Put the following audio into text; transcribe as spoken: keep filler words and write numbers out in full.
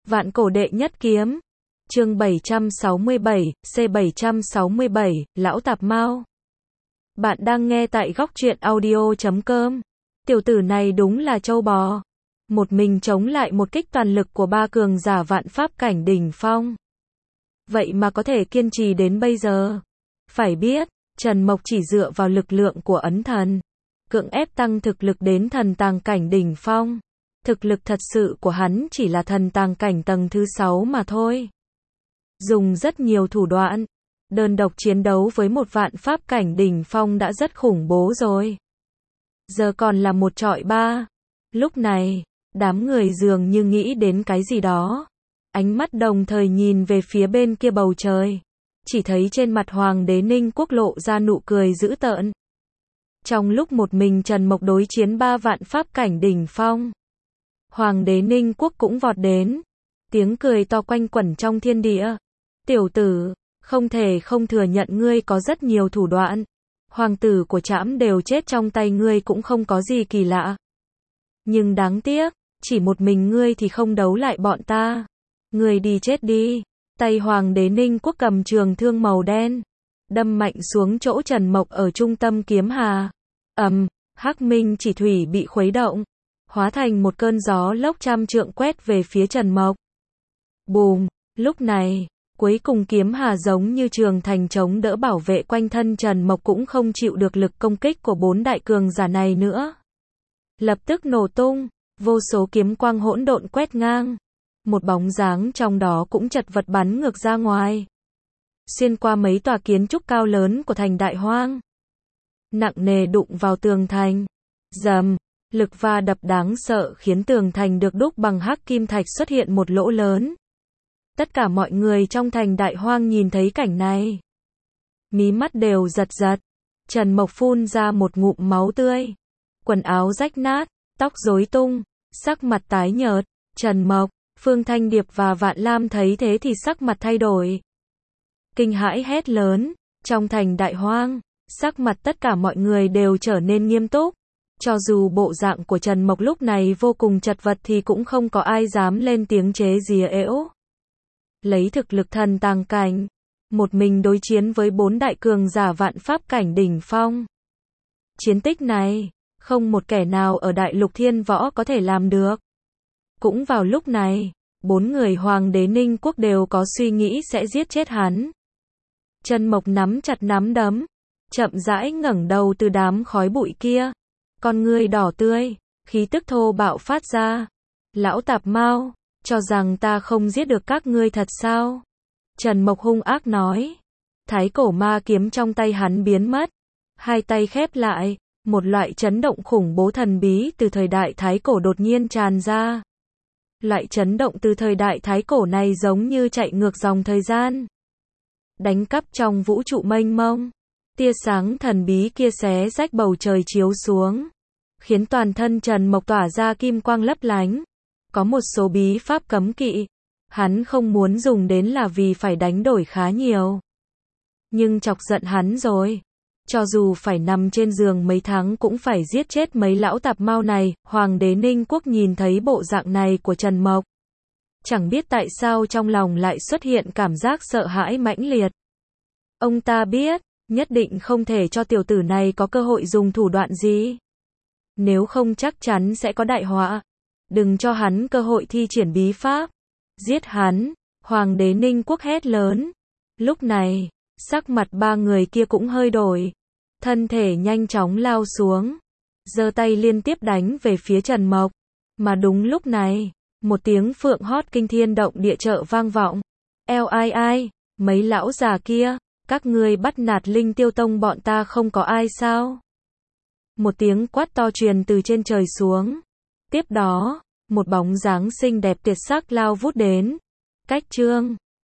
Vạn cổ đệ nhất kiếm. Chương bảy trăm sáu mươi bảy, C bảy trăm sáu mươi bảy, Lão Tạp Mao. Bạn đang nghe tại góc truyện audio chấm com. Tiểu tử này đúng là trâu bò. Một mình chống lại một kích toàn lực của ba cường giả vạn pháp cảnh đỉnh phong. Vậy mà có thể kiên trì đến bây giờ. Phải biết, Trần Mộc chỉ dựa vào lực lượng của ấn thần, cưỡng ép tăng thực lực đến thần tàng cảnh đỉnh phong. Thực lực thật sự của hắn chỉ là thần tàng cảnh tầng thứ sáu mà thôi. Dùng rất nhiều thủ đoạn, đơn độc chiến đấu với một vạn pháp cảnh đỉnh phong đã rất khủng bố rồi. Giờ còn là một trọi ba. Lúc này, đám người dường như nghĩ đến cái gì đó. Ánh mắt đồng thời nhìn về phía bên kia bầu trời. Chỉ thấy trên mặt Hoàng đế Ninh Quốc lộ ra nụ cười dữ tợn. Trong lúc một mình Trần Mộc đối chiến ba vạn pháp cảnh đỉnh phong, Hoàng đế Ninh Quốc cũng vọt đến. Tiếng cười to quanh quẩn trong thiên địa. Tiểu tử, không thể không thừa nhận ngươi có rất nhiều thủ đoạn. Hoàng tử của trẫm đều chết trong tay ngươi cũng không có gì kỳ lạ. Nhưng đáng tiếc, chỉ một mình ngươi thì không đấu lại bọn ta. Ngươi đi chết đi. Tay Hoàng đế Ninh Quốc cầm trường thương màu đen, đâm mạnh xuống chỗ Trần Mộc ở trung tâm kiếm hà. Ầm, Hắc Minh chỉ thủy bị khuấy động, hóa thành một cơn gió lốc trăm trượng quét về phía Trần Mộc. Bùm, lúc này, cuối cùng kiếm hà giống như trường thành chống đỡ bảo vệ quanh thân Trần Mộc cũng không chịu được lực công kích của bốn đại cường giả này nữa. Lập tức nổ tung, vô số kiếm quang hỗn độn quét ngang. Một bóng dáng trong đó cũng chật vật bắn ngược ra ngoài, xuyên qua mấy tòa kiến trúc cao lớn của thành Đại Hoang, nặng nề đụng vào tường thành. Rầm, lực va đập đáng sợ khiến tường thành được đúc bằng hắc kim thạch xuất hiện một lỗ lớn. Tất cả mọi người trong thành Đại Hoang nhìn thấy cảnh này, mí mắt đều giật giật. Trần Mộc phun ra một ngụm máu tươi, quần áo rách nát, tóc rối tung, sắc mặt tái nhợt. Trần Mộc, Phương Thanh Điệp và Vạn Lam thấy thế thì sắc mặt thay đổi, kinh hãi hét lớn. Trong thành Đại Hoang, sắc mặt tất cả mọi người đều trở nên nghiêm túc. Cho dù bộ dạng của Trần Mộc lúc này vô cùng chật vật thì cũng không có ai dám lên tiếng chế giễu ễu. Lấy thực lực thần tàng cảnh, một mình đối chiến với bốn đại cường giả vạn pháp cảnh đỉnh phong. Chiến tích này, không một kẻ nào ở Đại Lục Thiên Võ có thể làm được. Cũng vào lúc này, bốn người Hoàng đế Ninh Quốc đều có suy nghĩ sẽ giết chết hắn. Trần Mộc nắm chặt nắm đấm, chậm rãi ngẩng đầu từ đám khói bụi kia. Con ngươi đỏ tươi, khí tức thô bạo phát ra. Lão Tạp Mao, cho rằng ta không giết được các ngươi thật sao? Trần Mộc hung ác nói. Thái cổ ma kiếm trong tay hắn biến mất. Hai tay khép lại, một loại chấn động khủng bố thần bí từ thời đại Thái cổ đột nhiên tràn ra. Loại chấn động từ thời đại Thái cổ này giống như chạy ngược dòng thời gian, đánh cắp trong vũ trụ mênh mông. Tia sáng thần bí kia xé rách bầu trời chiếu xuống, khiến toàn thân Trần Mộc tỏa ra kim quang lấp lánh. Có một số bí pháp cấm kỵ, hắn không muốn dùng đến là vì phải đánh đổi khá nhiều. Nhưng chọc giận hắn rồi. Cho dù phải nằm trên giường mấy tháng cũng phải giết chết mấy lão tạp mao này. Hoàng đế Ninh Quốc nhìn thấy bộ dạng này của Trần Mộc, chẳng biết tại sao trong lòng lại xuất hiện cảm giác sợ hãi mãnh liệt. Ông ta biết, nhất định không thể cho tiểu tử này có cơ hội dùng thủ đoạn gì. Nếu không chắc chắn sẽ có đại họa. Đừng cho hắn cơ hội thi triển bí pháp. Giết hắn, Hoàng đế Ninh Quốc hét lớn. Lúc này, sắc mặt ba người kia cũng hơi đổi. Thân thể nhanh chóng lao xuống, giơ tay liên tiếp đánh về phía Trần Mộc. Mà đúng lúc này, một tiếng phượng hót kinh thiên động địa trợ vang vọng. Eo ai ai, mấy lão già kia, các ngươi bắt nạt Linh Tiêu Tông bọn ta không có ai sao? Một tiếng quát to truyền từ trên trời xuống. Tiếp đó, một bóng dáng xinh đẹp tuyệt sắc lao vút đến. Cách chương